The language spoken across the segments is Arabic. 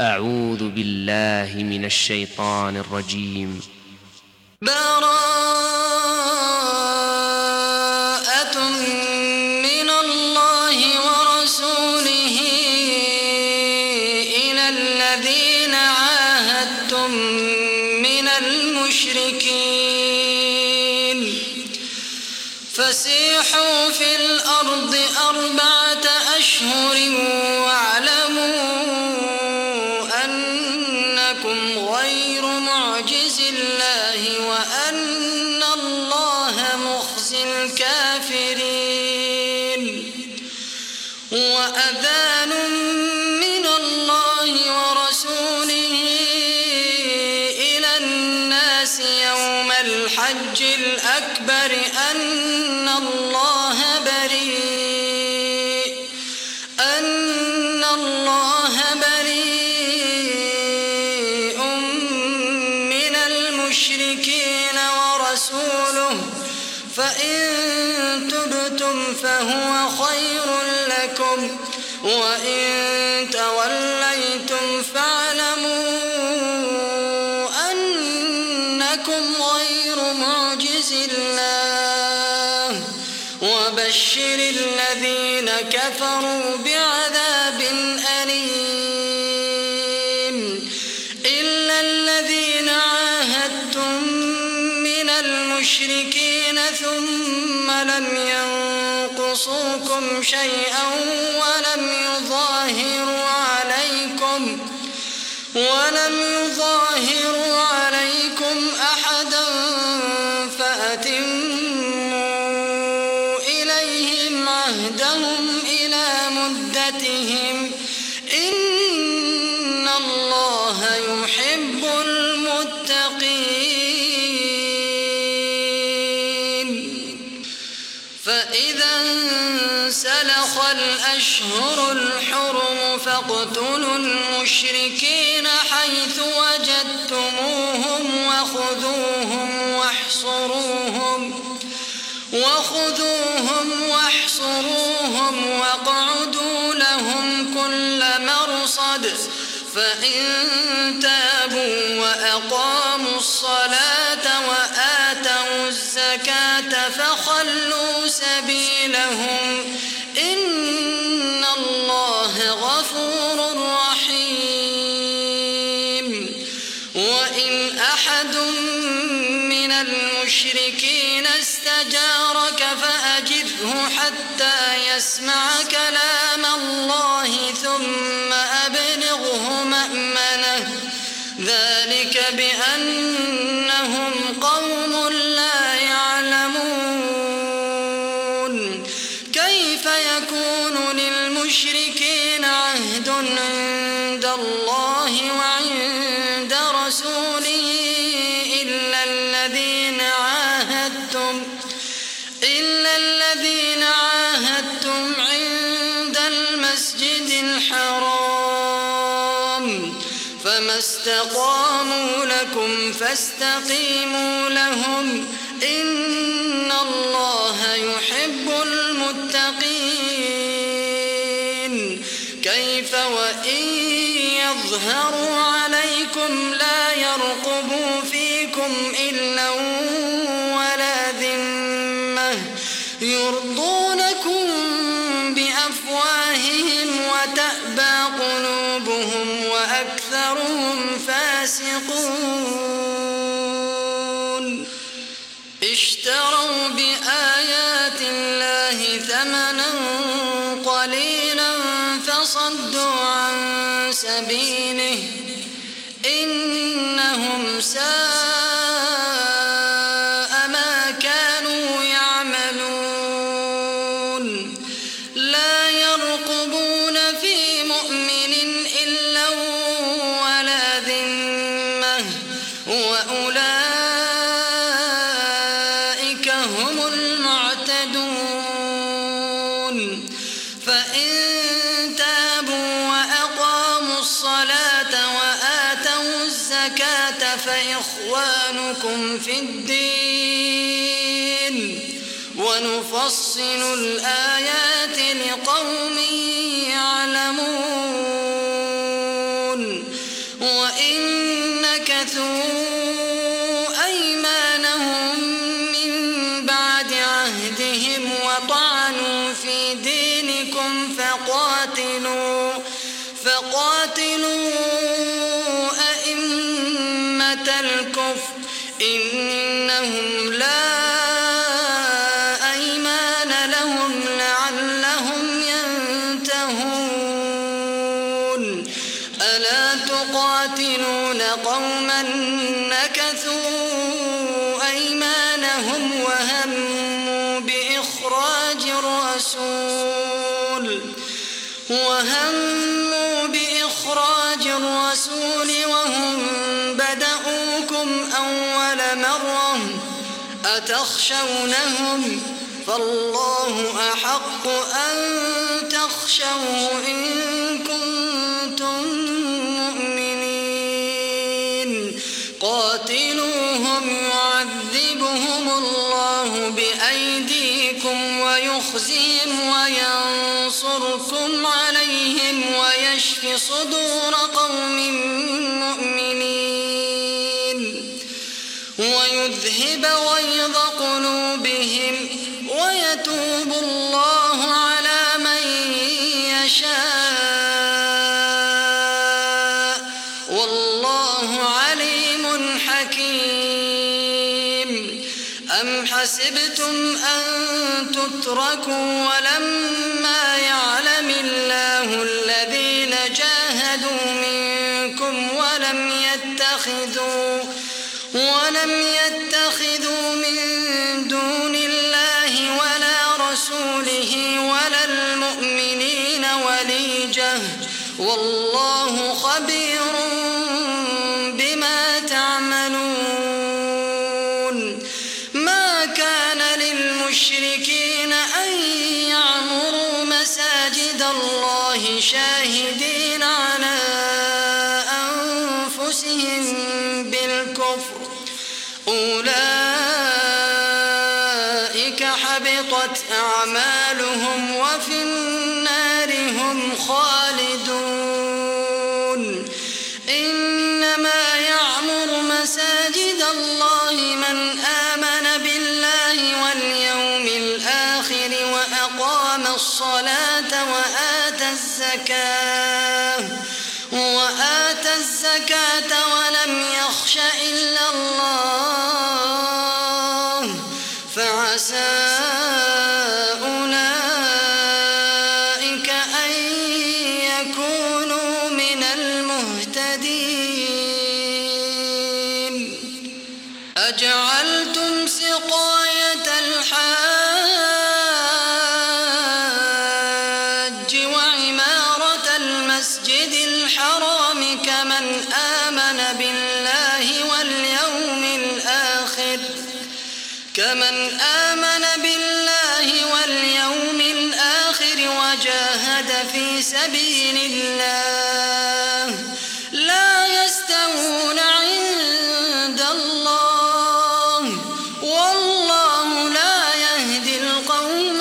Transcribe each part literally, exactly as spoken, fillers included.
أعوذ بالله من الشيطان الرجيم. براءة من الله ورسوله إلى الذين عاهدتم من المشركين فسيحوا في الأرض أربعة أشهر واعلموا أنكم غير معجز الله وأن الله مخزي الكافرين. وأذان من الله ورسوله إلى الناس يوم الحج الأكبر أن الله بريء أن الله بريء من المشركين ورسوله فإن تبتم فهو خير لكم وإن توليتم فاعلموا أنكم غير معجز الله وبشر الذين كفروا بعذاب أليم. إلا الذين عاهدتم من المشركين ثم لم ينقصوكم شيئا ولم يظاهروا عليكم ولم يظاهروا عليكم أحدا فأتموا إليهم عهدهم إلى مدتهم إن الله يحب المتقين. فإذا انسلخ الأشهر الحرم فاقتلوا المشركين حيث وجدتموهم وخذوهم واحصروهم وخذوهم واحصروهم واقعدوا لهم كل مرصد فإن تابوا وأقاموا الصلاة وآتوا الزكاة فخلوا سبيلهم إن الله غفور رحيم. وإن أحد من المشركين استجارك فأجره حتى يسمع كلام الله ثم أبلغه مأمنه ذلك بأنهم قوم لا يعلمون. كيف يكون للمشركين عهد عند الله وعند رسوله إلا الذين عاهدتم إلا الذين عاهدتم عند المسجد الحرام فما استقاموا لكم فاستقيموا لهم إن الله يحب المتقين. كيف وإن يظهروا عليكم لا يرقبوا فيكم إلا ولا ذمة يرضونكم بأفواههم وتأبى قلوبهم وأكثرهم فاسقون. اشتروا بآيات الله ثمنا قليلا فصدوا عن سبيله إنهم ساء ما كانوا يعملون. لا يرقبون في مؤمن إلا ولا ذمة وأولئك هم المعتدون. فإن تابوا وأقاموا الصلاة وآتوا الزكاة فإخوانكم في الدين ونفصل الآيات لقوم يعلمون. نكثوا أيمانهم من بعد عهدهم وطعنوا في دينكم فقاتلوا فقاتلوا أئمة الكفر إنهم لا أيمان لهم لعلهم ينتهون ألا تقاتلون قوما نكثوا أيمانهم وهموا بإخراج الرسول وهموا بإخراج الرسول وهم بدؤوكم أول مرة أتخشونهم فالله أحق أن تخشوه إن كنتم مؤمنين قاتلوهم يعذبهم الله بأيديكم ويخزيهم وينصركم عليهم ويشف صدور قوم مؤمنين ويذهب غيظ قلوبهم ويتوب الله على من يشاء والله عليم حكيم أم حسبتم أن تتركوا ولما يعلم الله الذين جاهدوا منكم ولم يتخذوا ولم يتخذوا من دون الله ولا رسوله ولا المؤمنين وليجة والله خبير بما تعملون ما كان للمشركين أن يعمروا مساجد الله شاهدين على أنفسهم بالكفر أولئك حبطت أعمالهم وفي النار هم خالدون إنما يعمر مساجد الله من آمن بالله واليوم الآخر وأقام الصلاة وآتى الزكاة وآتى الزكاة ولم يخش إلا الله فعسى أولئك أن يكونوا من المهتدين أجعلتم سقاية الحاج وعمارة المسجد الحرام كمن آمن بالله واليوم الآخر كمن آمن بالله واليوم الآخر وجاهد في سبيل الله لا يستوون عند الله والله لا يهدي القوم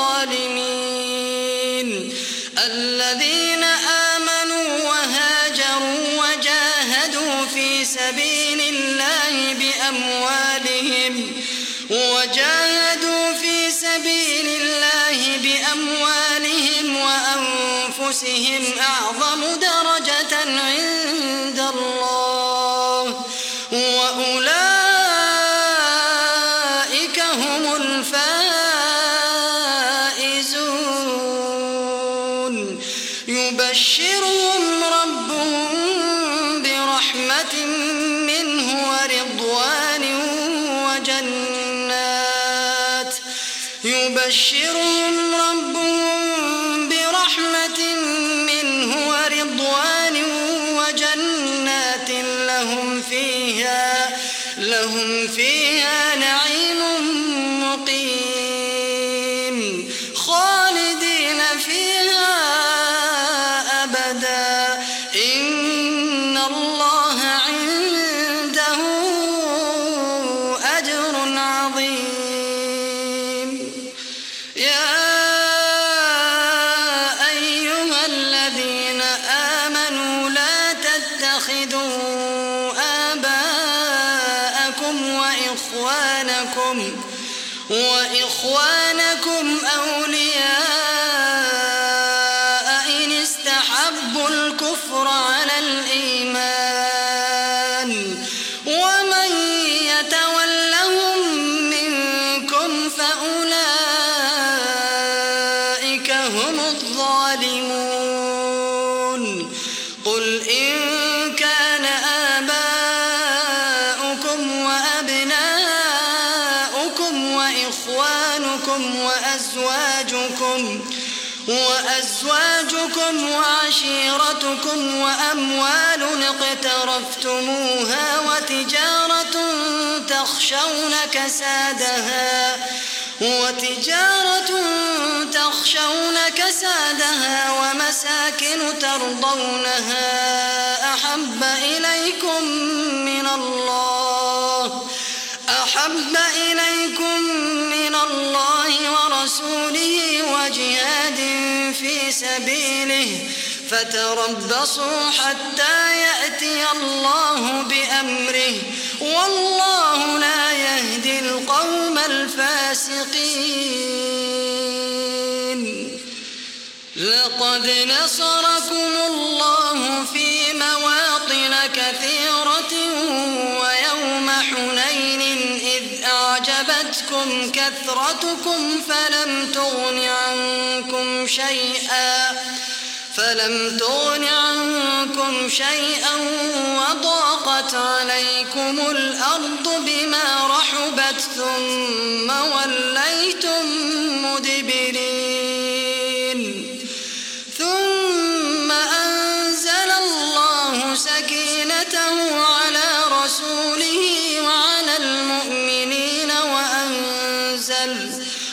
الظالمين الذين آمنوا وهاجروا وجاهدوا في سبيل الله بأموالهم وجاهدوا في سبيل الله بأموالهم وأنفسهم أعظم درجة عند الله وأولئك هم الفائزون يبشرهم ربهم برحمة منه ورضوان وجنات يبشرهم ربهم برحمة منه ورضوان وجنات لهم فيها لهم فيها نعيم مقيم خالدين فيها أبدا إن الله عنده أجر عظيم يا أيها الذين آمنوا لا تتخذوا آباءكم وإخوانكم وإخوانكم أولياء إن استحبوا الكفر على الإيمان ومن يتولهم منكم فأولئك هم الظالمون قل إن كان آباؤكم وأبناؤكم وإخوانكم وأزواجكم وأزواجكم وعشيرتكم وأموال اقترفتموها وتجارة تخشون كسادها وتجارة تخشون كسادها ومساكن ترضونها أحب إليكم من الله أحب إليكم من الله ورسوله وجهاد في سبيله فتربصوا حتى يأتي الله بأمره والله لا يهدي القوم الفاسقين لقد نصركم الله في مواطن كثيرة ويوم حنين إذ أعجبتكم كثرتكم فلم تغن عنكم شيئا فلم تغن عنكم شيئا وضاقت عليكم الأرض بما رحبت ثم وليتم مدبرين ثم أنزل الله سكينته على رسوله وعلى المؤمنين وأنزل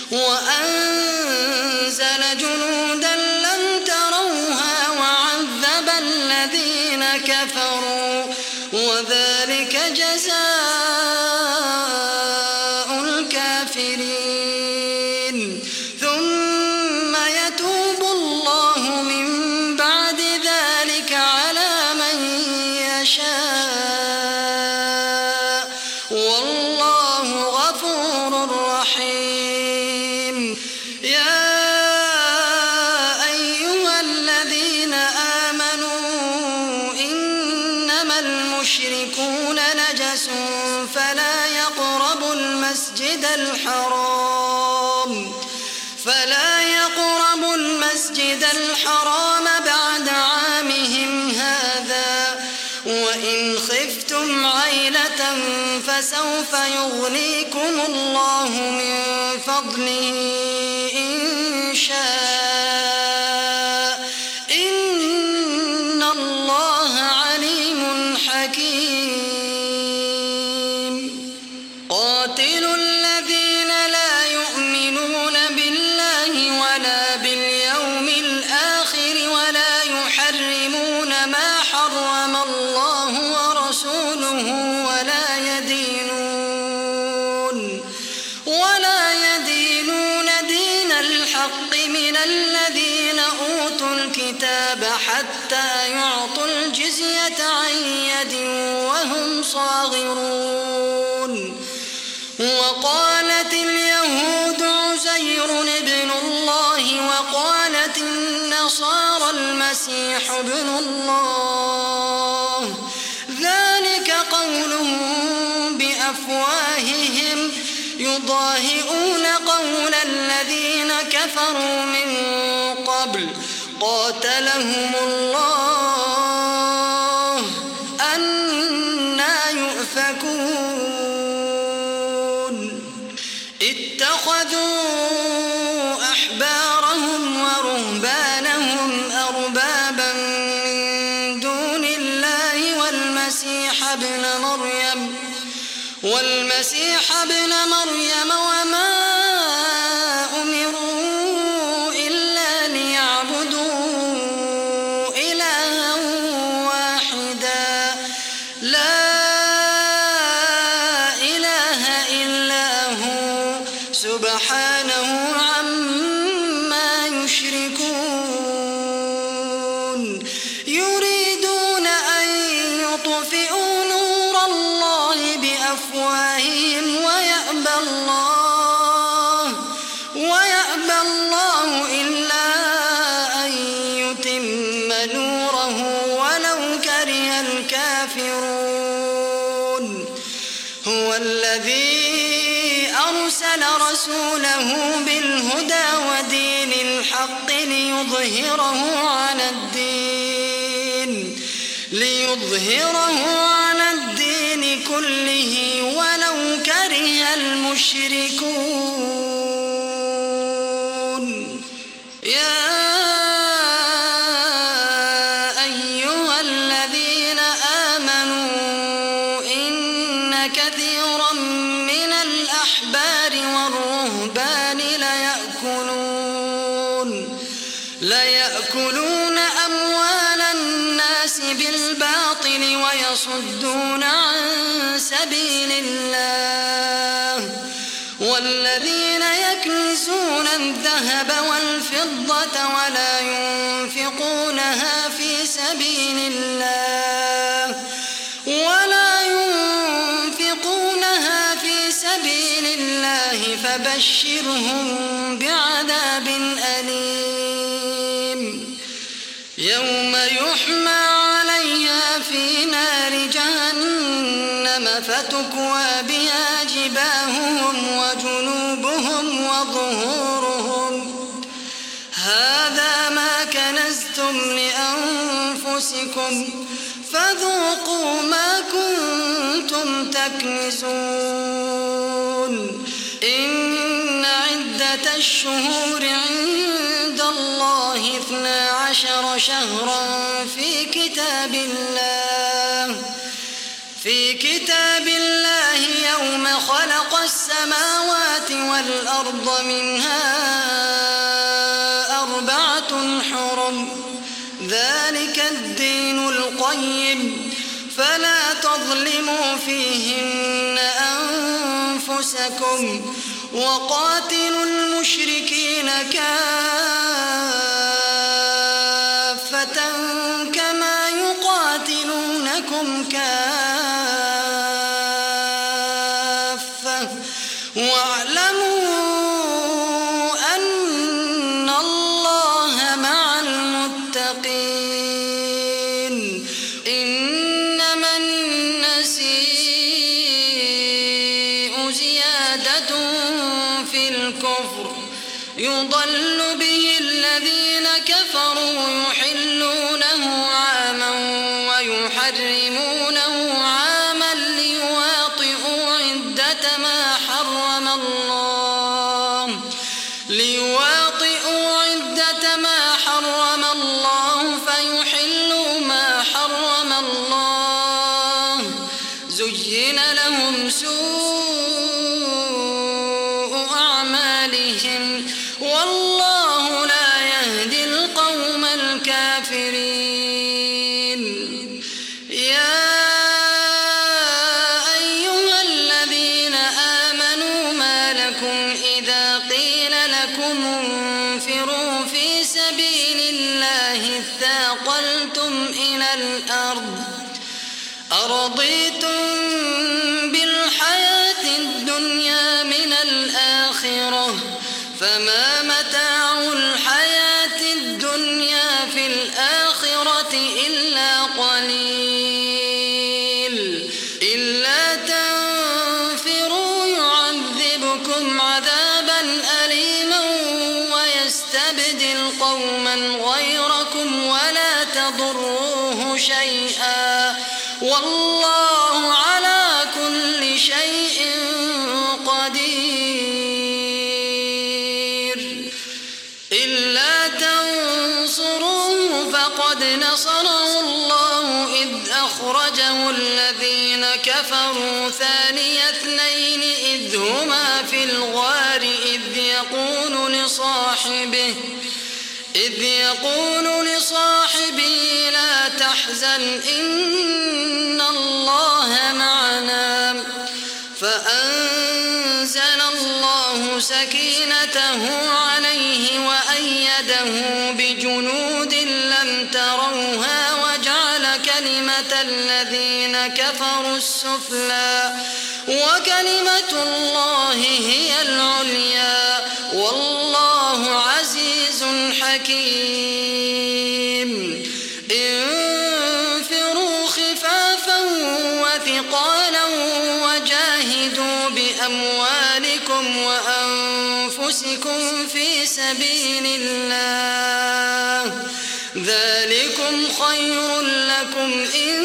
وأنزل جنودا لم تروها وعذب الذين كفروا وذلك جزاء الكافرين ثم يتوب الله من بعد ذلك على من يشاء والله غفور رحيم يا أيها الذين آمنوا إنما المشركون نجس فلا يقربوا المسجد الحرام فلا يقربوا المسجد الحرام بعد عامهم هذا وإن خفتم عيلة فسوف يغنيكم الله من فضله إن شاء إن الله عليم حكيم قاتلوا الذين لا يؤمنون بالله ولا باليوم الآخر ولا يحرمون ما حرم الله ورسوله ولا يدينون ولا يدينون دين الحق من الذين أوتوا الكتاب حتى يعطوا الجزية عن يد وهم صاغرون وقالت اليهود عزير ابن الله وقالت النصارى المسيح ابن الله ذلك قولهم بأفواههم يضاهئون قول الذين كفروا من قبل قاتلهم الله أنى يؤفكون اتخذوا أحبارهم ورهبانهم أربابا من دون الله والمسيح ابن مريم والمسيح ابن مريم وما أمروا إلا ليعبدوا إلها واحدا لا إله إلا هو سبحانه عما يشركون يريدون أن يطفئوا نور الله بأفواههم ويأبى الله ويأبى الله إلا أن يتم نوره ولو كره الكافرون. هو الذي أرسل رسوله بالهدى ودين الحق ليظهره على الدين ليظهره على الدين كله ولو كره المشركون. يا أيها الذين آمنوا إن كثيرا من الأحبار والرهبان ليأكلون ليأكلون أموال الناس بالباطل ويصدون عن سبيل الله. والذين يكنزون الذهب والفضة ولا ينفقونها في سبيل الله ولا ينفقونها في سبيل الله فبشرهم بعذاب أليم. يوم يحمى عليها في نار جهنم فتكوى بها جباههم وجنوبهم وظهورهم هذا ما كنزتم لأنفسكم فذوقوا ما كنتم تكنزون. إن عدة الشهور عند الله اثنا عشر شهرا في كتاب الله في كتاب الله يوم خلق السماوات والأرض منها أربعة حرم ذلك الدين القيم فلا تظلموا فيهن أنفسكم وقاتلوا المشركين كافة كما يقاتلونكم كافة واعلموا أن الله مع المتقين. إنما النسيء زيادة في الكفر يضل به الذين كفروا يحلونه عاما ويحرمونه عاما ليواطئوا عدة ما حرم الله ليواطئوا عدة ما حرم الله فيحلوا ما حرم الله. زين لهم سوء أعمالهم والله لا يهدي القوم الكافرين. يا أيها الذين آمنوا ما لكم إذا قيل لكم انفروا في سبيل الله اثاقلتم إلى الأرض أرضيتم بالحياة الدنيا من الآخرة فما متاع الحياة الدنيا في الآخرة إلا قليل. إلا تنفروا يعذبكم عذابا أليما ويستبدل قوما غيركم ولا تضروه شيئا والله على كل شيء قدير. إلا تنصروه فقد نصره الله إذ أخرجه الذين كفروا ثاني اثنين إذ هما في الغار إذ يقول لصاحبه إذ يقول لصاحبه لا تحزن إن الله معنا فأنزل الله سكينته عليه وأيده بجنود لم تروها وجعل كلمة الذين كفروا السفلى وكلمة الله هي العليا والله عزيز حكيم انفروا خفافا وثقالا وجاهدوا بأموالكم وأنفسكم في سبيل الله ذلكم خير لكم إن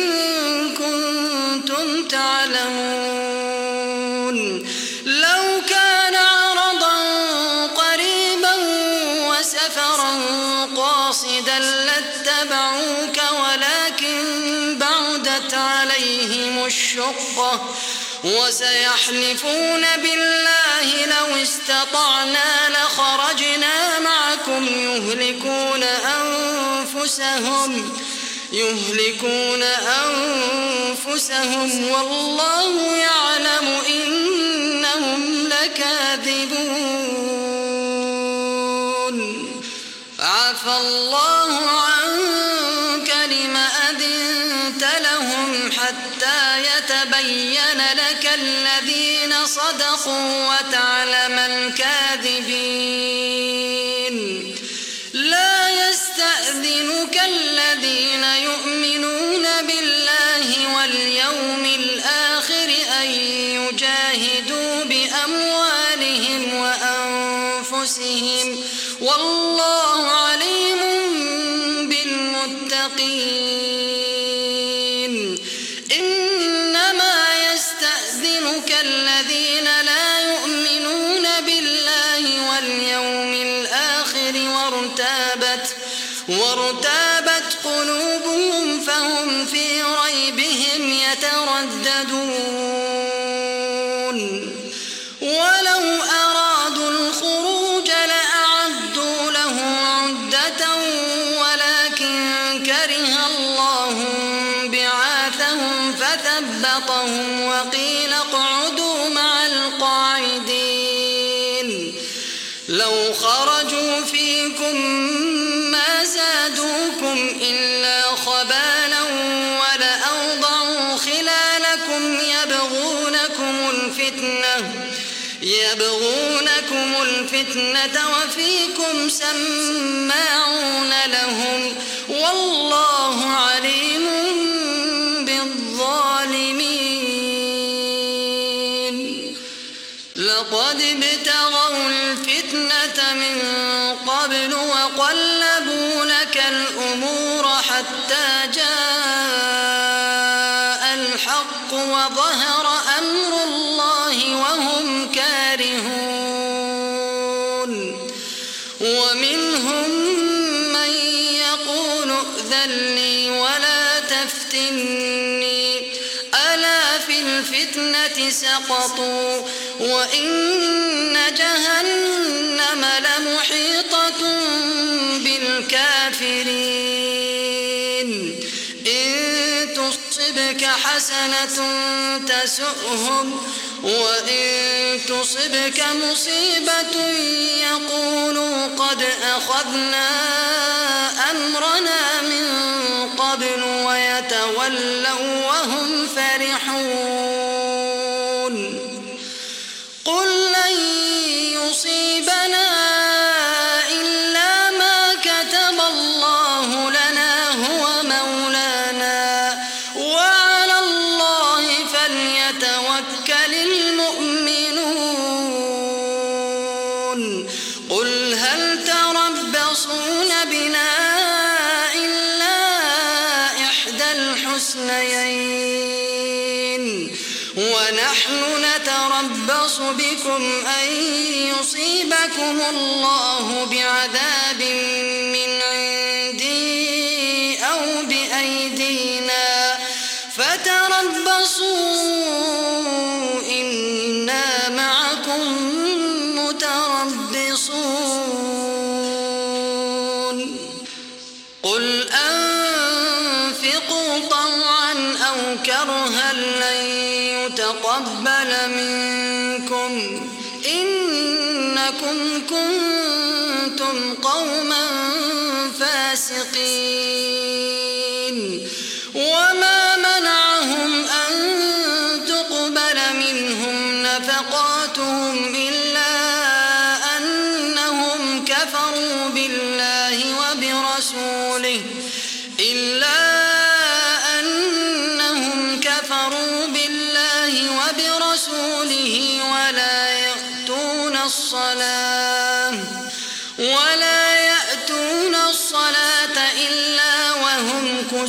كنتم تعلمون لو كان عرضا قريبا وسفرا قاصدا لاتبعوك ولكن بعدت عليهم الشقة وسيحلفون بالله لو استطعنا لخرجنا معكم يهلكون أنفسهم يهلكون أنفسهم والله يعلم إنهم لكاذبون عفى الله عنك لم أذنت لهم حتى يتبين لك الذين صدقوا وتعلم الكاذبين لا يستأذنك الذين يؤمنون بالله واليوم الآخر أن يجاهدوا بأموالهم وأنفسهم والله عليم بالمتقين إنما يستأذنك الذين لا يؤمنون بالله واليوم الآخر وارتابت وارتابت قلوبهم فهم في ريبهم يترددون ولو أرادوا الخروج لأعدوا له عدة ولكن كره الله بعاثهم فثبطهم وقيل اقعدوا مع القاعدين لو خرجوا فيكم ما زادوكم إلا خبالا ولأوضعوا خلالكم يبغونكم الفتنة يبغونكم الفتنة وفيكم سماعون لهم والله عليم بالظالمين لقد ابتغوا الفتنة من قبل وقلبوا لك الأمور حتى جاء الحق وظهر أمر الله وهم كارهون ومنهم من يقول ائذن لي ولا تفتني ألا في الفتنة سقطوا وإن جهنم لمحيطة بالكافرين إن تصبك حسنة تسؤهم وإن تصبك مصيبة يقولوا قد أخذنا أمرنا من قبل ويتولوا وهم فرحون قل لن يصيبنا إلا ما كتب الله لنا هو مولانا وعلى الله فليتوكل المؤمنون قل هل تربصون بنا إلا إحدى الحسنيين ونحن نتربص بكم أن يصيبكم الله بعذاب من عندي أو بأيدينا فتربصوا إنا معكم متربصون قل أنفقوا طوعا أو كرها لن يتقبل منكم إنكم كنتم قوما فاسقين وما منعهم أن تقبل منهم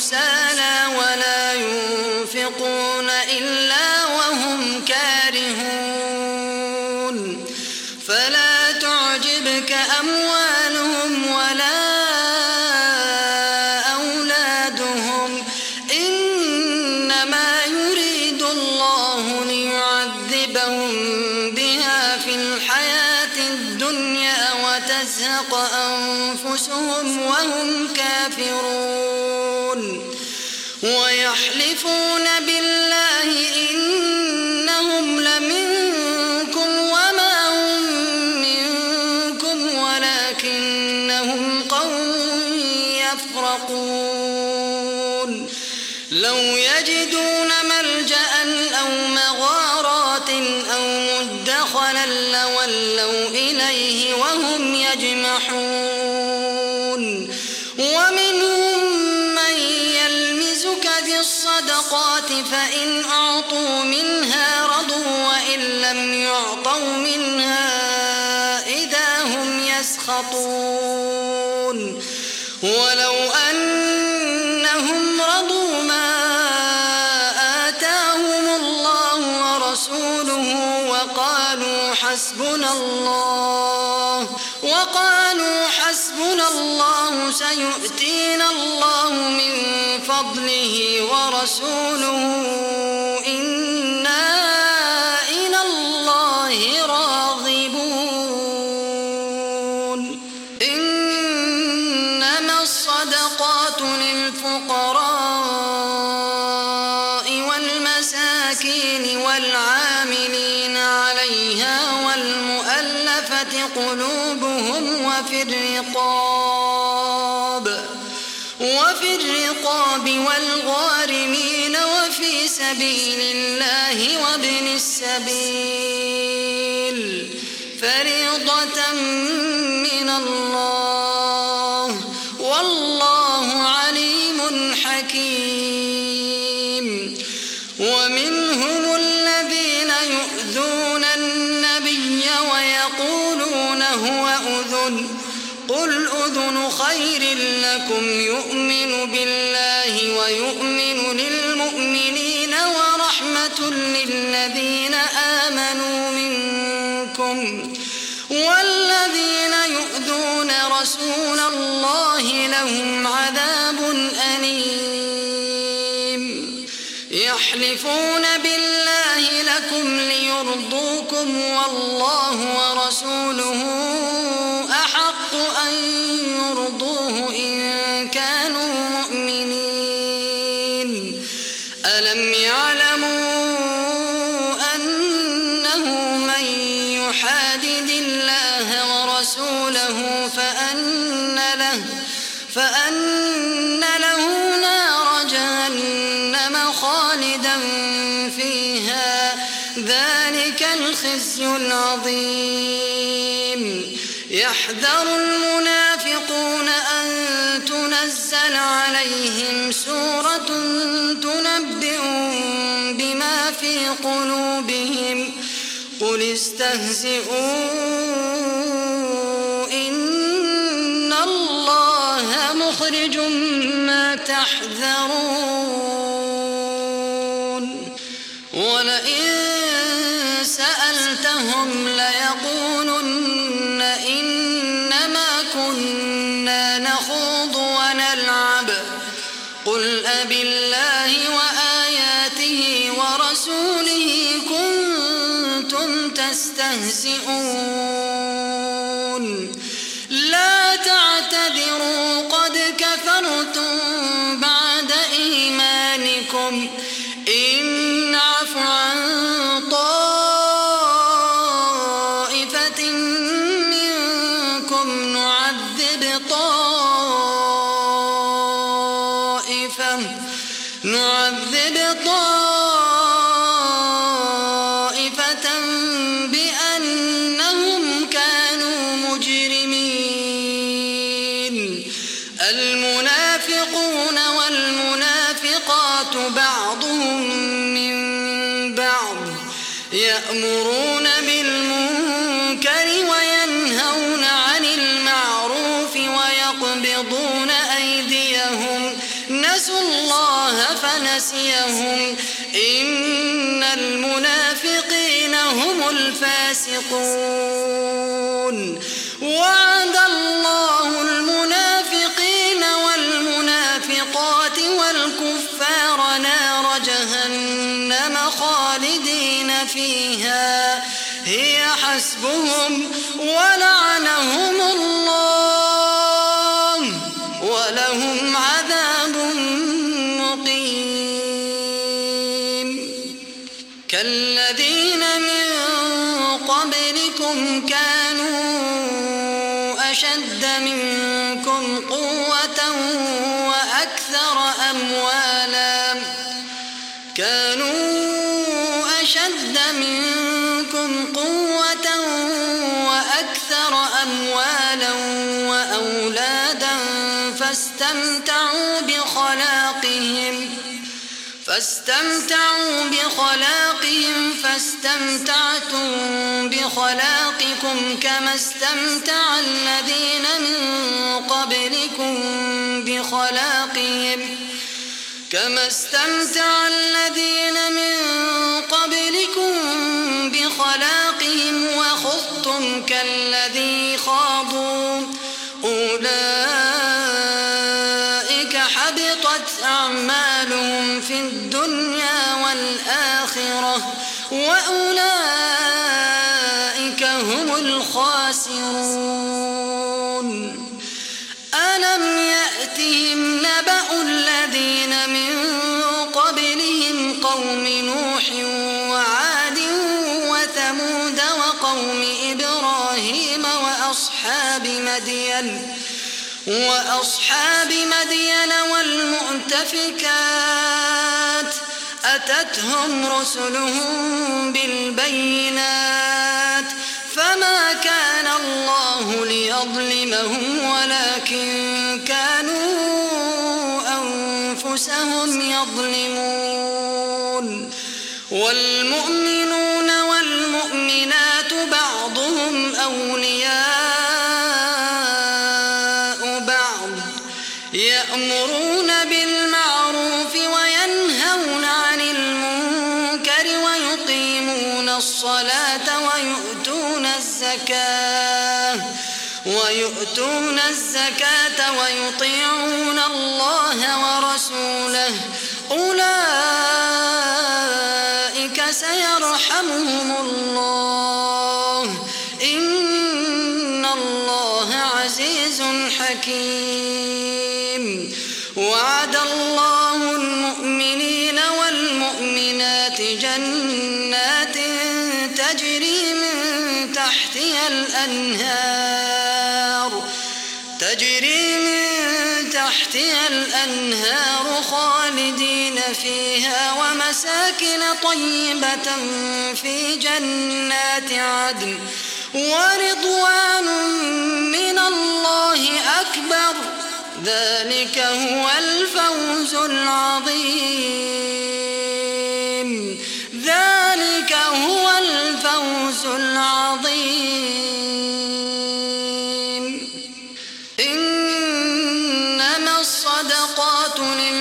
كسالى ولا ينفقون إلا وهم كارهون فلا تعجبك أموالهم ولا أولادهم إنما يريد الله ليعذبهم بها في الحياة الدنيا وتزهق أنفسهم وهم كافرون ويحلفون بالله إنهم لمنكم وما هم منكم ولكنهم قوم يفرقون لو يجدون ملجأ أو مغارات أو مدخلا لولوا إليه وهم يجمحون ومنهم من يلمزك في الصدقات فإن أعطوا منها رضوا وإن لم يعطوا منها إذا هم يسخطون ولو أنهم رضوا ما آتاهم الله ورسوله وقالوا حسبنا الله وقالوا حسبنا الله سيؤتينا الله من فضله ورسوله إنا إلى الله راغبون إنما الصدقات للفقراء والمساكين والعاملين عليها والمؤلفة قلوبهم وفي الرقاب وفي الرقاب والغارمين وفي سبيل الله وابن السبيل فريضة من الله والله عليم حكيم ومنهم الذين يؤذون النبي ويقولون هو أذن قل أذن خير لكم يؤمن بالله ويؤمن للمؤمنين ورحمة للذين آمنوا منكم والذين يؤذون رسول الله لهم عذاب أليم يحلفون بالله لكم ليرضوكم والله ورسوله أحق أن يرضوه إن كانوا مؤمنين ألم يعلموا أنه من يحادد الله ورسوله فأن له فأن له نار جهنم خالدا فيها ذلك الخزي العظيم يحذر المنافقون أن تنزل عليهم سورة تنبئهم بما في قلوبهم قل استهزئوا إن الله مخرج ما تحذرون ولئن سألتهم ليقولن إنما كنا نخوض ونلعب قل أبالله وآياته ورسوله كنتم تستهزئون لا تعتذروا قد كفرتم بعد إيمانكم إن نعف عن طائفة منكم نعذب طائفة نعذب طائفة بأنهم كانوا مجرمين المنافقون والمنافقات بعضهم من بعض يأمرون بالمنكر وينهون عن المعروف ويقبضون أيديهم نسوا بينهم إن المنافقين هم الفاسقون وعد الله المنافقين والمنافقات والكفار نار جهنم خالدين فيها هي حسبهم ولعنهم الله ولهم عذاب مقيم كالذين من قبلكم كانوا أشد منكم قوة وأكثر أموالا كانوا أشد منكم قوة وأكثر أموالا وأولادا فاستمتعوا بخلاقهم فاستمتعوا بخلاقهم فاستمتعتم بخلاقكم كما استمتع الذين من قبلكم بخلاقهم كما استمتع الذين من قبلكم بخلاقهم وخضتم كالذي خاضوا أولئك حبطت أعمالهم في الدنيا والآخرة وأولئك هم الخاسرون ألم يأتهم نبأ الذين من قبلهم قوم نوح وعاد وثمود وقوم إبراهيم وأصحاب مدين وأصحاب مدين والمؤتفكات أتتهم رسلهم بالبينات فما كان الله ليظلمهم ولكن كانوا أنفسهم يظلمون والمؤمنون والمؤمنات بعضهم أولياء بعض يأمرون بالمعروف وينهون عن المنكر ويقيمون الصلاة ويؤتون الزكاة ويؤتون الزكاة ويطيعون الله ورسوله أولئك سيرحمهم الله إن الله عزيز حكيم وعد الله المؤمنين والمؤمنات جنات تجري من تحتها الأنهار تجري من تحتها الأنهار خالدين فيها ومساكن طيبة في جنات عدن ورضوان من الله أكبر ذلك هو الفوز العظيم ذلك هو الفوز العظيم إنما الصدقات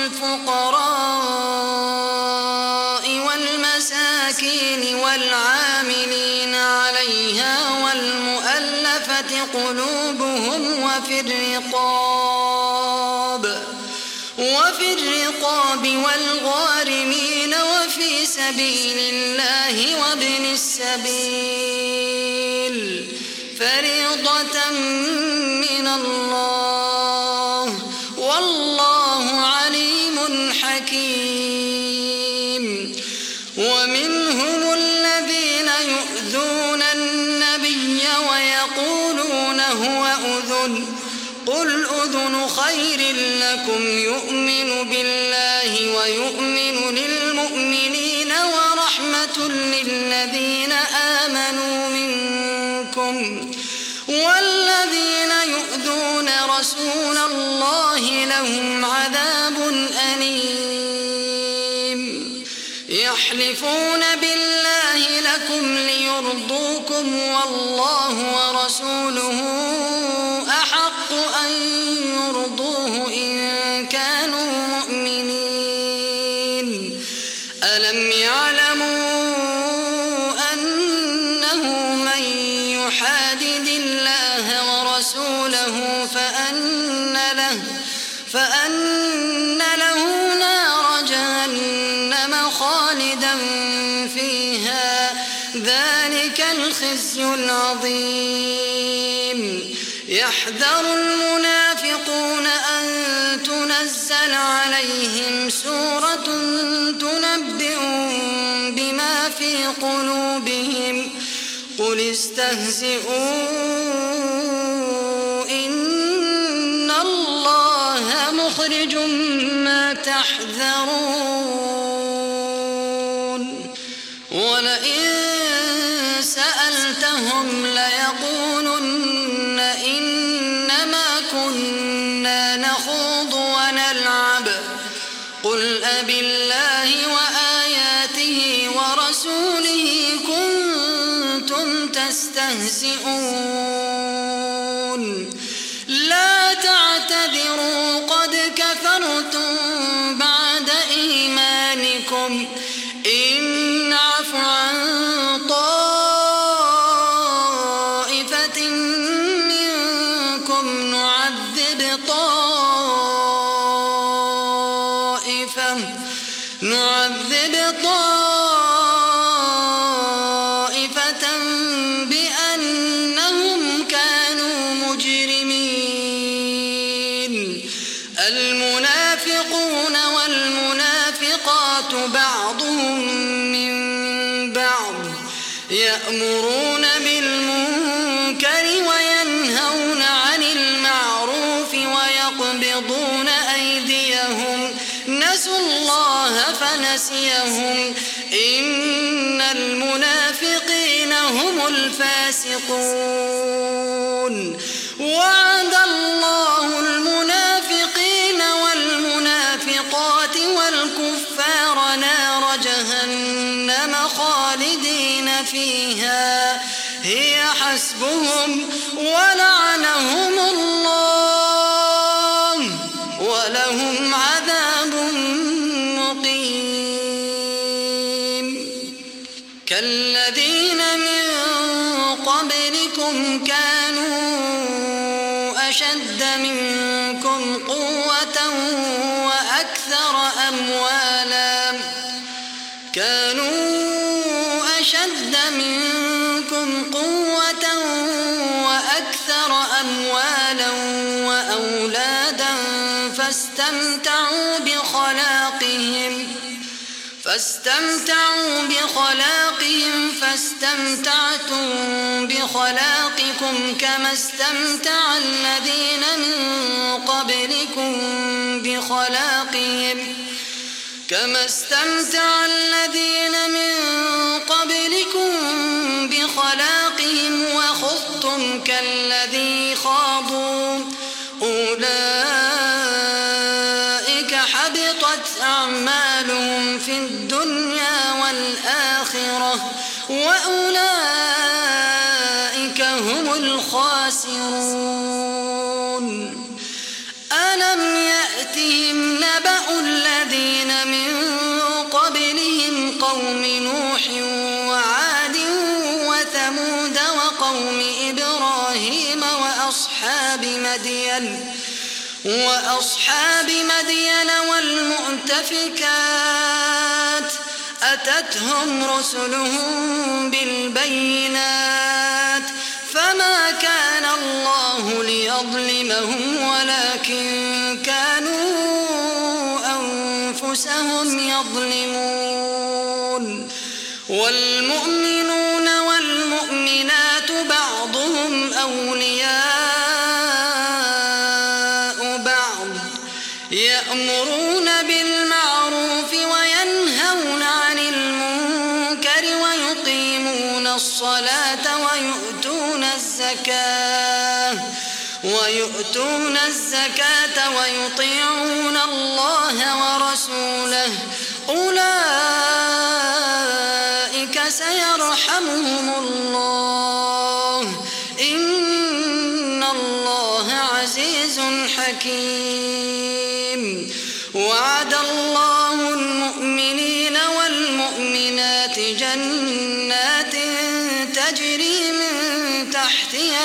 للفقراء والمساكين والعاملين عليها والمؤلفة قلوبهم وفي الرقاب وفي الرقاب والغارمين وفي سبيل الله وابن السبيل فريضة من الله والله عليم حكيم ومنهم الذين يؤذون النبي ويقولون هو أذن قل أذن خير لكم يؤمن بالله ويؤمن للمؤمنين ورحمة للذين آمنوا منكم والذين يؤذون رسول الله لهم عذاب أليم يحلفون بالله لكم ليرضوكم والله ورسوله أحق أن يرضوه إن كانوا مؤمنين ألم يعلموا أنه من يحادد الله ورسوله فأن له, فأن له نار جهنم خالدا فيها ذلك الخزي العظيم. يحذر المنافقون أن تنزل عليهم سورة تنبئهم بما في قلوبهم قل استهزئوا إن الله مخرج ما تحذرون. ولئن سألتهم ليقولن إنما كنا نخوض ونلعب قل أبالله وآياته ورسوله كنتم تستهزئون لا تعتذروا قد كفرتم بعد إيمانكم إن نعف عن طائفة منكم نعذب طائفة نعذب طائفة بأنهم كانوا مجرمين. المنافقون والمنافقات بعضهم من بعض يأمرون بالمنكر وينهون عن المعروف ويقبضون أيديهم نسوا الله فنسيهم إن المنافقين هم الفاسقون. وعد الله المنافقين والمنافقات والكفار نار جهنم خالدين فيها هي حسبهم ولعنهم الله ولهم عذاب مقيم. كالذين من قبلكم كانوا أشد منكم قوة وأكثر أموالا كانوا أشد منكم قوة وأكثر أموالا وأولادا فاستمتعوا بخلاقهم فاستمتعوا بخلاقهم فاستمتعتم بخلاقكم كما استمتع الذين من قبلكم بخلاقهم كما استمتع الذين من قبلكم بخلاقهم وخضتم كالذي خاضوا أولئك حبطت أعمالهم في الدنيا والآخرة وأولئك هم الخاسرون. ألم يأتهم نبأ الذين من قبلهم قوم نوح وعاد وثمود وقوم إبراهيم وأصحاب مدين وأصحاب مدين والمؤتفكات أتتهم رسلهم بالبينات فما كان الله ليظلمهم ولكن كانوا أنفسهم يظلمون. والمؤمنون والمؤمنات بعضهم أولياء بعض يأمرون بالمعروف وينهون عن المنكر ويقيمون الصلاة ويؤتون الزكاة ويؤتون الزكاة ويطيعون الله ورسوله أولئك سيرحمهم الله إن الله عزيز حكيم. وعد الله المؤمنين وال في جنات تجري من تحتها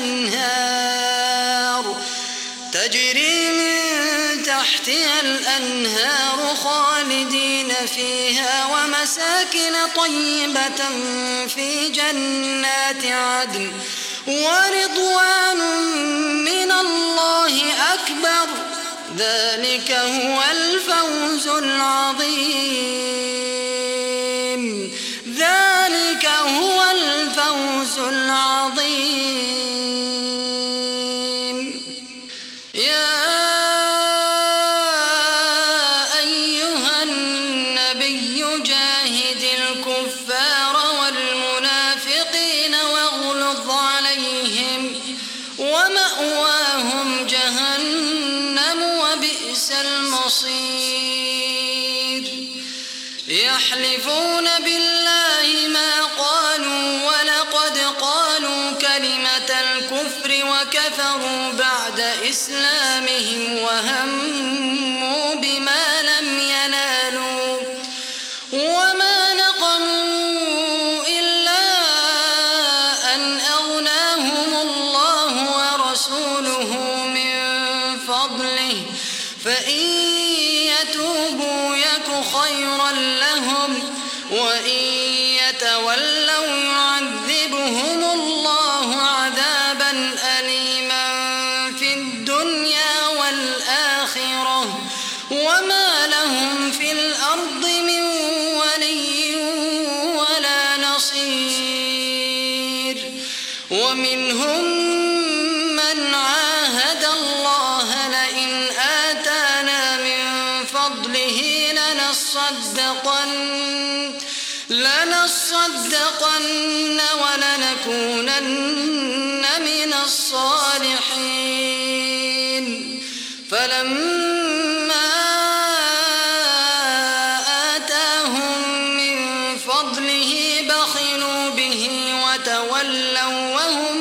الأنهار تجري من تحتها الأنهار خالدين فيها ومساكن طيبة في جنات عدن ورضوان من الله أكبر ذلك هو الفوز العظيم ذلك هو الفوز العظيم يا أيها النبي جاهد الكفار والمنافقين واغلظ عليهم ومأواهم جهنم وبئس المصير يحلفون بالله ما قالوا ولقد قالوا كلمة الكفر وكفروا بعد إسلامهم وهموا بما لم ينالوا وما نقموا إلا أن أغناهم الله ورسوله من فضله فإن يتوبوا يك خيرا لهم وإن يتولوا يعذبهم الله عذابا أليما في الدنيا والآخرة وما لهم في الأرض من ولي ولا نصير ومنهم من عاهد الله لئن آتانا من فضله لنصدقن لنصدقن ولنكونن من الصالحين فلما آتاهم من فضله بخلوا به وتولوا وهم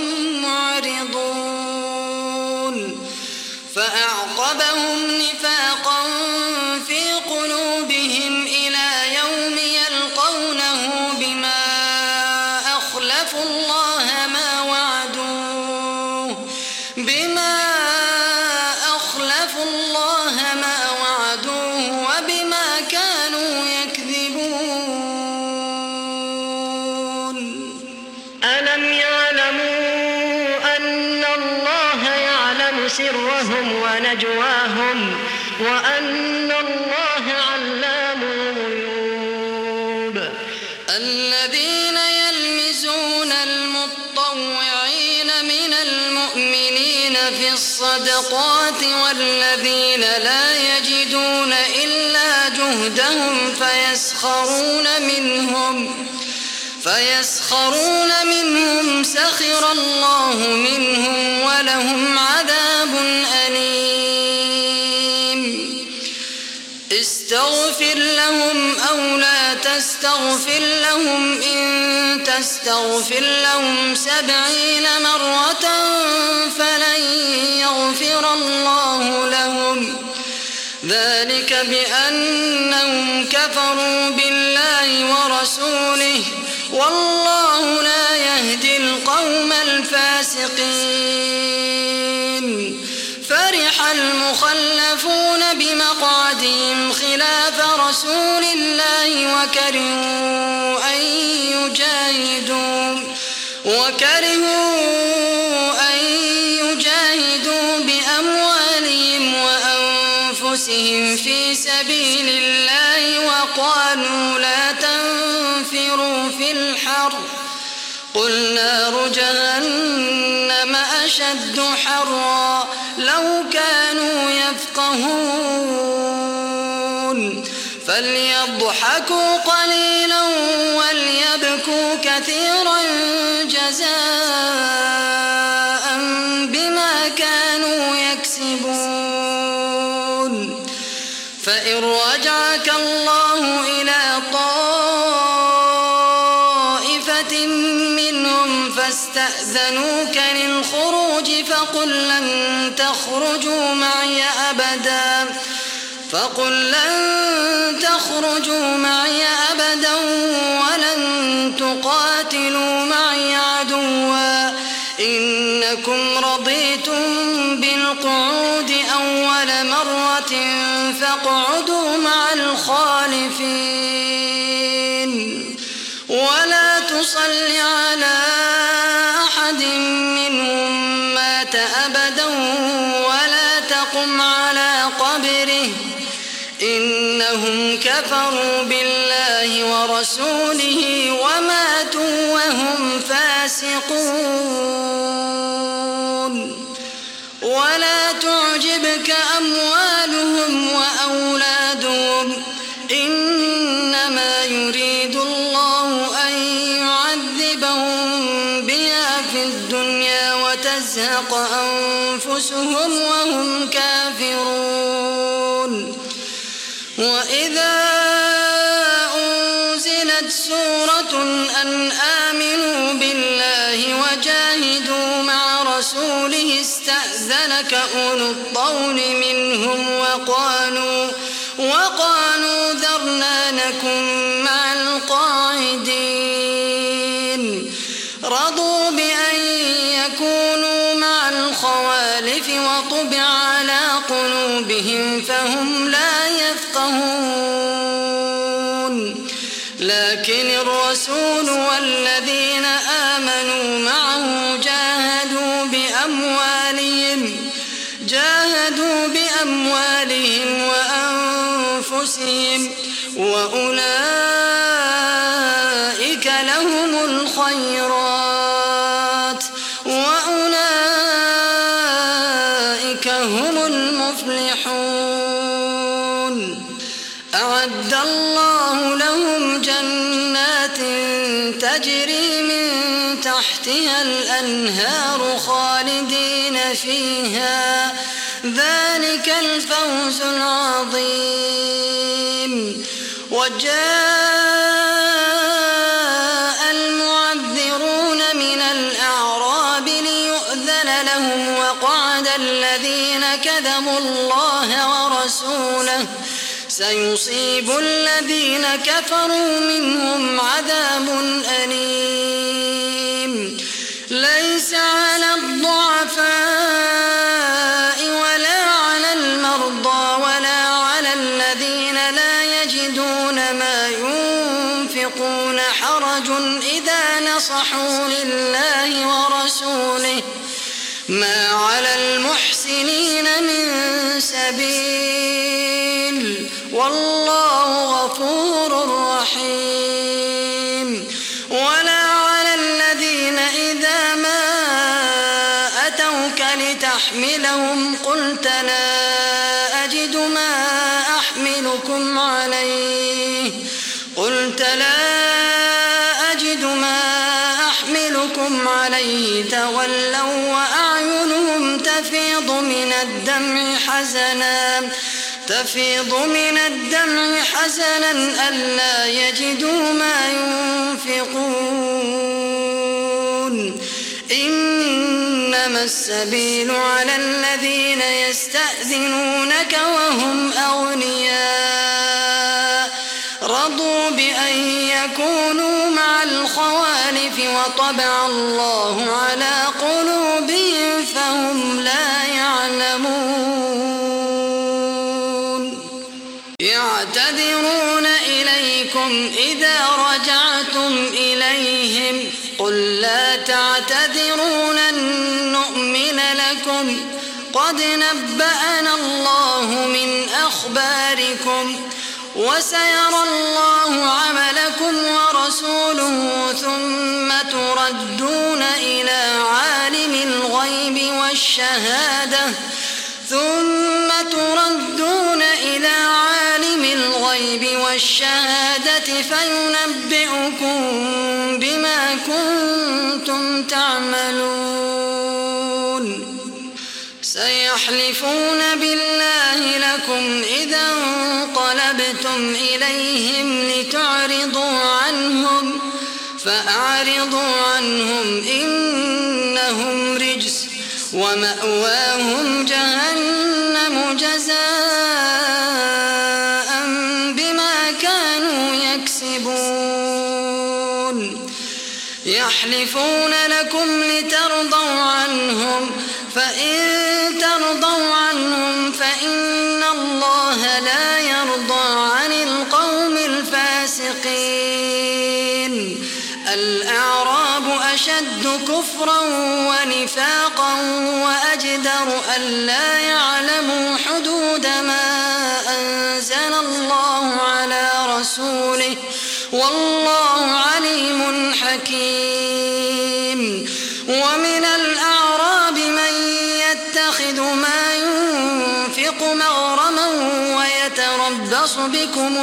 معرضون فأعقبهم نفاقا في قلوبهم إلى يوم يلقونه بما أخلفوا الله ما وعدوه بما أخلفوا الله ما وعدوه وبما كانوا يكذبون ألم يعلموا أن الله يعلم سرهم ونجواهم وأن الله علام الغيوب الذين يلمزون المطوعين من المؤمنين في الصدقات والذين لا يجدون إلا جهدهم فيسخرون منهم فيسخرون منهم سخر الله منهم ولهم عذاب أليم استغفر لهم أو لا تستغفر لهم إن تستغفر لهم سبعين مرة فلن يغفر الله لهم ذلك بأنهم كفروا بالله ورسوله والله لا يهدي القوم الفاسقين فرح المخلفون بمقعدهم خلاف رسول الله وكرهوا أن يجاهدوا وكرهوا أن يجاهدوا بأموالهم وأنفسهم في سبيل الله وقالوا لا تنفروا في الحر قل نار جهنم أشد حرا لو كانوا يفقهون فليضحكوا قليلا وليبكوا كثيرا جزاء بما كانوا يكسبون فإن رجعك الله إلى طائفة منهم فاستأذنوك للخروج فقل لن تخرجوا معي أبدا فقل لن تخرجوا معي أبدا ولن تقاتلوا معي عدوا إنكم رضيتم بالقعود أول مرة فاقعدوا مع الخالفين ولا تصل على أحد منهم مات أبدا ولا تقم على قبره إنهم كفروا بالله ورسوله وماتوا وهم فاسقون ولا تعجبك أموالهم وأولادهم إنما يريد الله أن يعذبهم بها في الدنيا وتزهق أنفسهم وهم كافرون وإذا أنزلت سورة أن آمنوا بالله وجاهدوا مع رسوله استأذنك أولو الطول منهم وقالوا وقالوا ذرنا نكن مع القاعدين رضوا بأن يكونوا مع الخوالف وطبع على قلوبهم فهم لا يفقهون لكن الرسول والذين آمنوا معه جاهدوا بأموالهم جاهدوا بأموالهم وأنفسهم وأولئك لهم الخيرات وأولئك هم المفلحون أعد الله لهم جنات تجري من تحتها الأنهار خالدين فيها ذلك الفوز العظيم وجاء المعذرون من الأعراب ليؤذن لهم وقعد الذين كذبوا الله ورسوله سيصيب الذين كفروا منهم عذاب أليم ليس على الضعفاء ولا على المرضى ولا على الذين لا يجدون ما ينفقون حرج إذا نصحوا لله ورسوله ما على المحسنين من سبيل والله غفور رحيم ولا على الذين إذا ما أتوك لتحملهم قلت لا أجد ما أحملكم عليه قلت لا أجد ما أحملكم عليه تولوا وأعينهم تفيض من الدمع حزنا تفيض من الدمع حزنا ألا يجدوا ما ينفقون إنما السبيل على الذين يستأذنونك وهم أغنياء رضوا بأن يكونوا مع الخوالف وطبع الله على قلوبهم فهم لا يعلمون يعتذرون إليكم إذا رجعتم إليهم قل لا تعتذروا لن نؤمن لكم قد نبأنا الله من أخباركم وسيرى الله عملكم ورسوله ثم تردون إلى عالم الغيب والشهادة ثم تردون إلى عالم الغيب والشهادة فينبئكم بما كنتم تعملون سيحلفون بالله لكم إذا انقلبتم إليهم لتعرضوا عنهم فأعرضوا عنهم إنهم رجس ومأواهم جهنم جزاء بما كانوا يكسبون يحلفون لكم لترضوا عنهم فإن ترضوا عنهم فإن الله لا يرضى عن القوم الفاسقين. الأعراب أشد كفرا ونفاقا وأجدر ألا يعلموا حدود ما أنزل الله على رسوله والله عليم حكيم. ومن الأعراب من يتخذ ما ينفق مغرما ويتربص بكم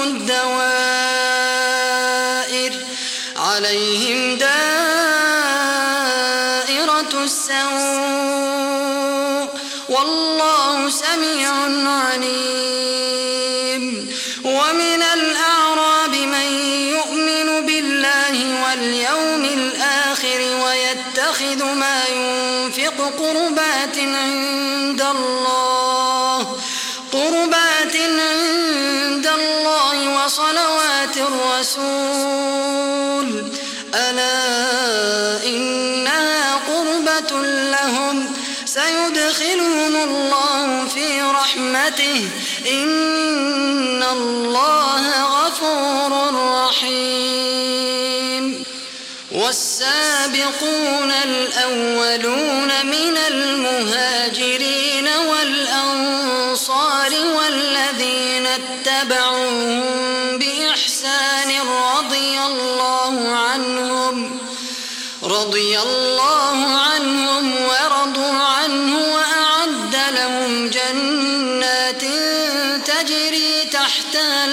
الدوائر عليهم دائرة السوء والله سميع عليم. ومن الأعراب من يؤمن بالله واليوم الآخر ويتخذ ما ينفق قربات عند الله قربات عند الله وصلوات الرسول ألا إنها قربة لهم سيدخلهم الله في رحمته إن الله غفور رحيم. والسابقون الأولون من المهاجرين والأنصار والذين اتبعوهم بإحسان رضي الله عنهم رضي الله عنهم ورضوا عنه وأعد لهم جنات تجري تحتها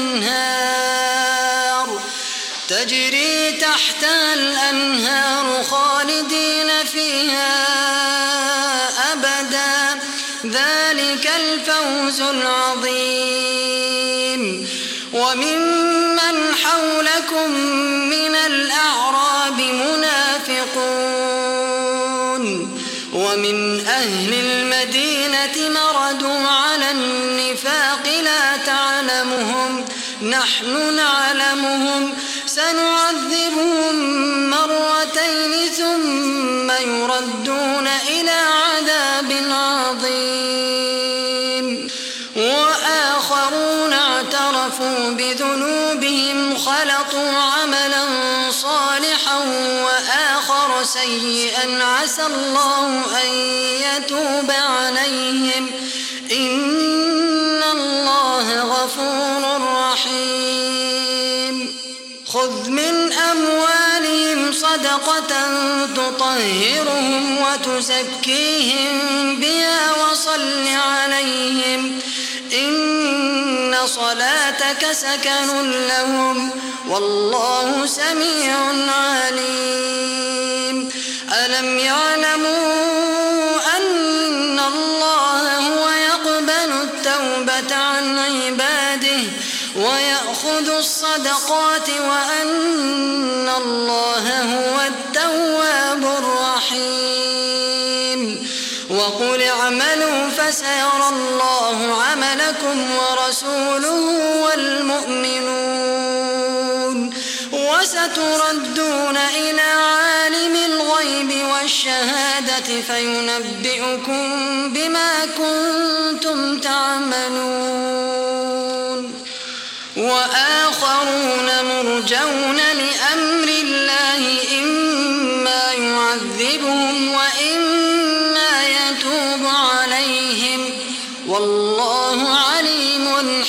الأنهار تجري تحتها الأنهار خالدين فيها أبدا ذلك الفوز العظيم. وممن حولكم من الأعراب منافقون ومن أهل المدينة مردوا على النفاق لا تعلمهم نحن نعلمهم سنعذبهم مرتين ثم يردون إلى عذاب عظيم. وآخرون اعترفوا بذنوبهم خلطوا عملا صالحا وآخر سيئا عسى الله أن يتوب عليهم إن الله غفور رحيم. خذ من أموالهم صدقة تطهرهم وتزكيهم بها وصل عليهم إن صلاتك سكن لهم والله سميع عليم. ألم يعلموا أن الله هو يقبل التوبة عن عباده ويأخذ الصدقات وأن الله هو التواب الرحيم. وقل اعملوا فسيرى الله عملكم ورسوله والمؤمنون وستردون إلى عالم الغيب والشهادة فينبئكم بما كنتم تعملون. وآخرون مرجون لأمر الله إما يعذبهم وإما يتوب عليهم والله عليم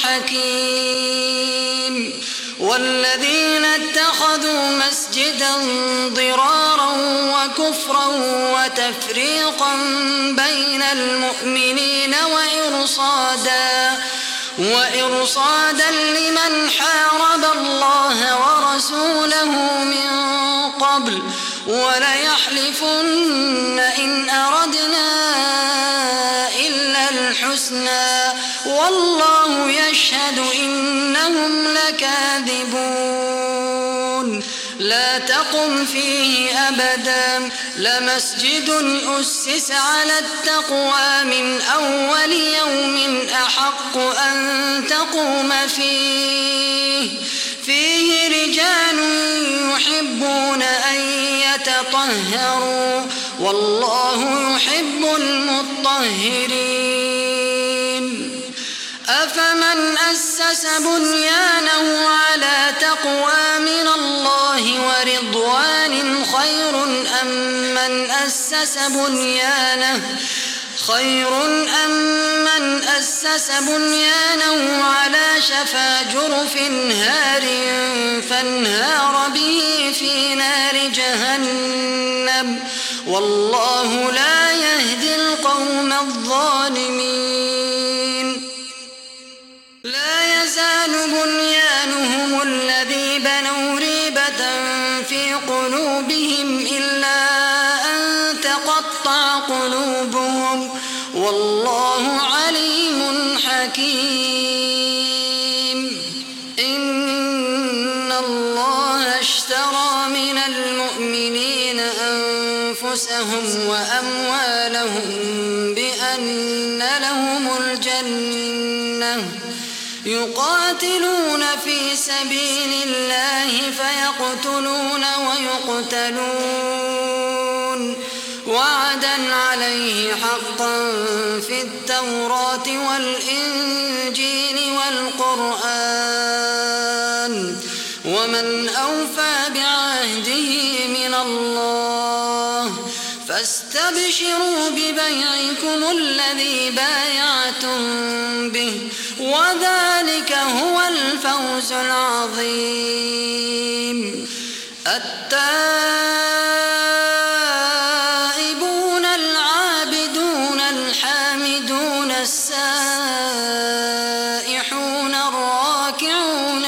حكيم. والذين اتخذوا مسجدا ضرارا وكفرا وتفريقا بين المؤمنين وإرصادا وإرصادا لمن حارب الله ورسوله من قبل وليحلفن إن أردنا إلا الحسنى والله يشهد إنهم لكاذبون. لا تقم فيه أبدا لمسجد أسس على التقوى من أول يوم أحق أن تقوم فيه فيه رجال يحبون أن تطهروا والله يحب المطهرين. أفمن أسس بنيانه على تقوى من الله ورضوان خير أم من أسس بنيانه خير أم من أسس بنيانه على شفا جرف هار فانهار به في نار جهنم والله لا يهدي القوم الظالمين. لا يزال بنيانهم الذي بنوا ريبة في قلوبهم إلا أن تقطع قلوبهم والله عليم حكيم. إن الله اشترى من المؤمنين أنفسهم وأموالهم بأن لهم الجنة يقاتلون في سبيل الله فيقتلون ويقتلون وعدا عليه حقا في التوراة والإنجيل والقرآن ومن أوفى بعهده من الله فاستبشروا ببيعكم الذي بايعتم به وذلك هو الفوز العظيم. التائبون العابدون الحامدون السائحون الراكعون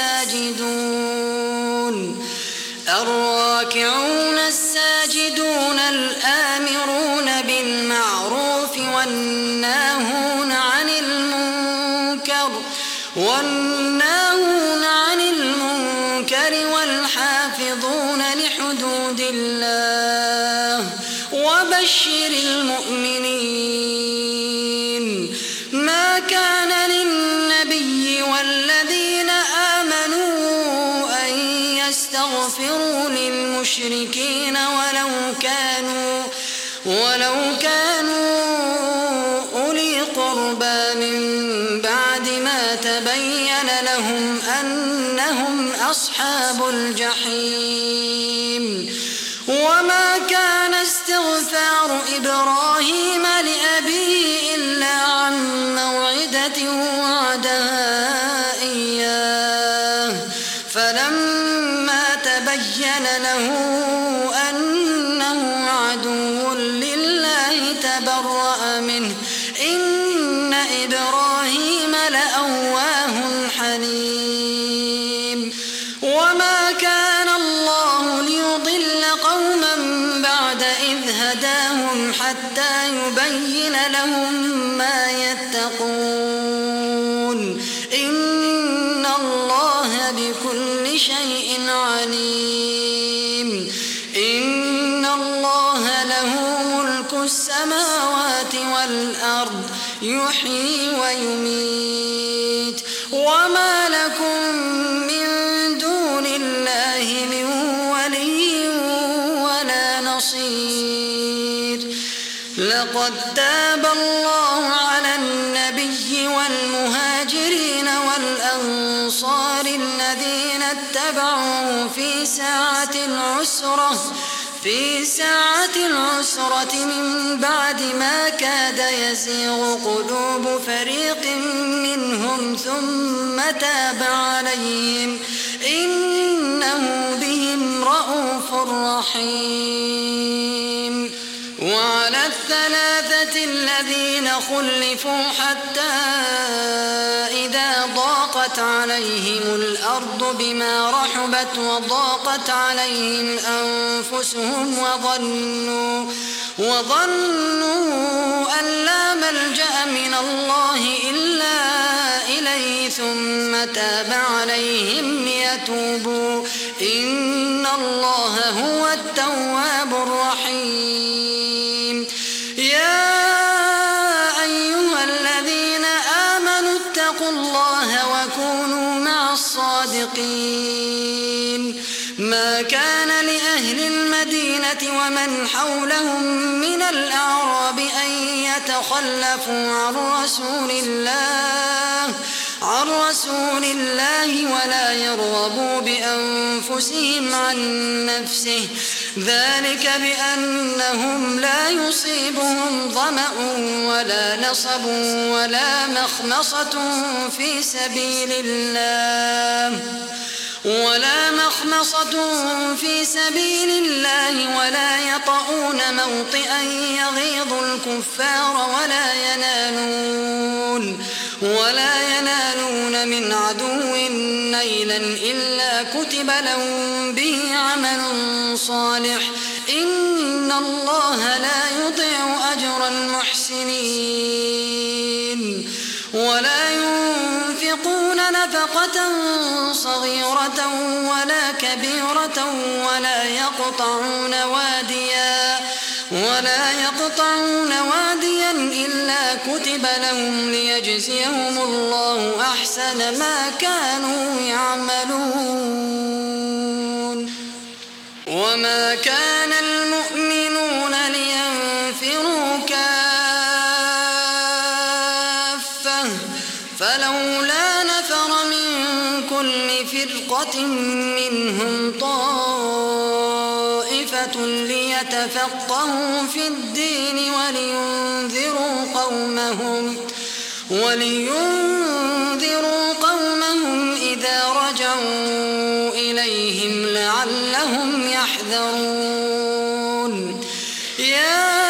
الساجدون الراكعون الساجدون الآمرون بالمعروف والناهون عن المنكر والناهون عن المنكر والحافظون لحدود الله وبشر المؤمنين. ما كان للنبي والذين آمنوا أن يستغفروا للمشركين ولو كانوا ولو كانوا أولي قربى من بعد ما تبين لهم أنهم أصحاب الجحيم. وما كان استغفار إبراهيم لأبيه إلا عن موعدة وعدها إياه فلما تبين له أنه عدو لله تبرأ منه إن إبراهيم لأواه حليم. وما كان الله ليضل قوما بعد إذ هداهم حتى يبين لهم ما يتقون إن الله بكل شيء عليم. إن الله له ملك السماوات والأرض يحيي ويميت وما لكم من دون الله من ولي ولا نصير. لقد تاب الله على النبي والمهاجرين والأنصار الذين اتبعوه في ساعة العسرة في ساعة العسرة من بعد ما كاد يزيغ قلوب فريق منهم ثم تاب عليهم إنه بهم رءوف رحيم. وعلى الثلاثة الذين خلفوا حتى إذا ضاقت عليهم الأرض بما رحبت وضاقت عليهم أنفسهم وظنوا وظنوا أن لا ملجأ من الله إلا إليه ثم تاب عليهم ليتوبوا إن الله هو التواب الرحيم. يا أيها الذين آمنوا اتقوا الله وكونوا مع الصادقين. ما كان لأهل المدينة المدينة ومن حولهم من الأعراب أن يتخلفوا عن رسول الله عن رسول الله ولا يرغبوا بأنفسهم عن نفسه، ذلك بأنهم لا يصيبهم ظمأ ولا نصب ولا مخمصة في سبيل الله ولا مخمصة في سبيل الله ولا يطؤون موطئا يغيظ الكفار ولا ينالون ولا ينالون من عدو نيلا إلا كتب لهم به عمل صالح، إن الله لا يضيع أجر المحسنين. ولا ينفقون نفقة صغيرة ولا كبيرة ولا يقطعون واديا ولا يقطعون واديا إلا كتب لهم ليجزيهم الله أحسن ما كانوا يعملون. وما كان المؤمنون لينفروا كافة فلولا نفر من كل فرقة منهم طائفة ليتفقهوا في الدين ولينذروا قومهم ولينذروا قومهم إذا رجعوا إليهم لعلهم يحذرون. يا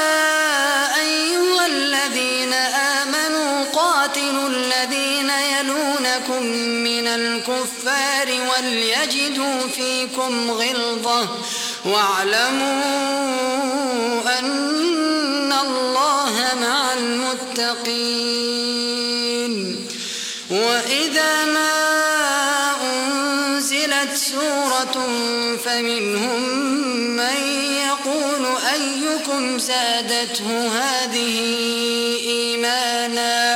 أيها الذين آمنوا قاتلوا الذين يلونكم من الكفار وليجدوا فيكم غلظة واعلموا أن الله مع المتقين. وإذا ما أنزلت سورة فمنهم من يقول أيكم زادته هذه إيمانا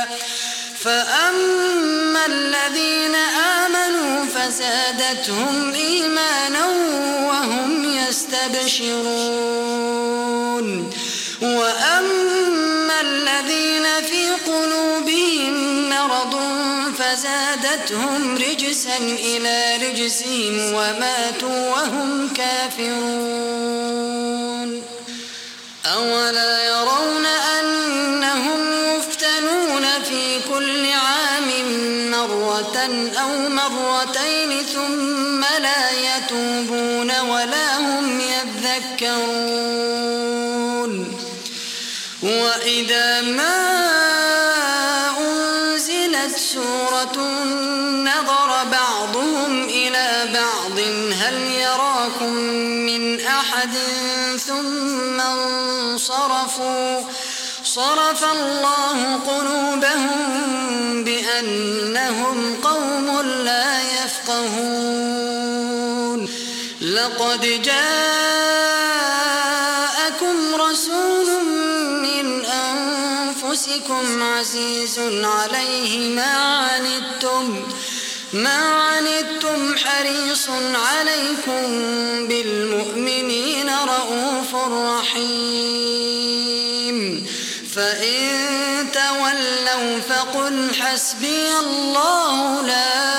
فأما الذين آمنوا فزادتهم إيمانا وهم يستبشرون. وأما الذين في قلوبهم مرض فزادتهم رجسا إلى رجسهم وماتوا وهم كافرون. أولا يرون أنهم يفتنون في كل عام مرة أو مرتين ثم لا يتوبون ولا هم يذكرون. وإذا ما أنزلت سورة نظر بعضهم إلى بعض هل يراكم من أحد ثم انصرفوا صرف الله قلوبهم بأنهم قوم لا يفقهون. لقد جاءكم رسول من أنفسكم عزيز عليه ما عنتم ما عنتم حريص عليكم بالمؤمنين رؤوف رحيم. فإن تولوا فقل حسبي الله لا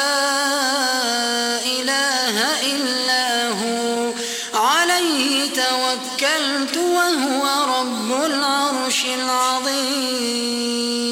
إله إلا هو عليه توكلت وهو رب العرش العظيم.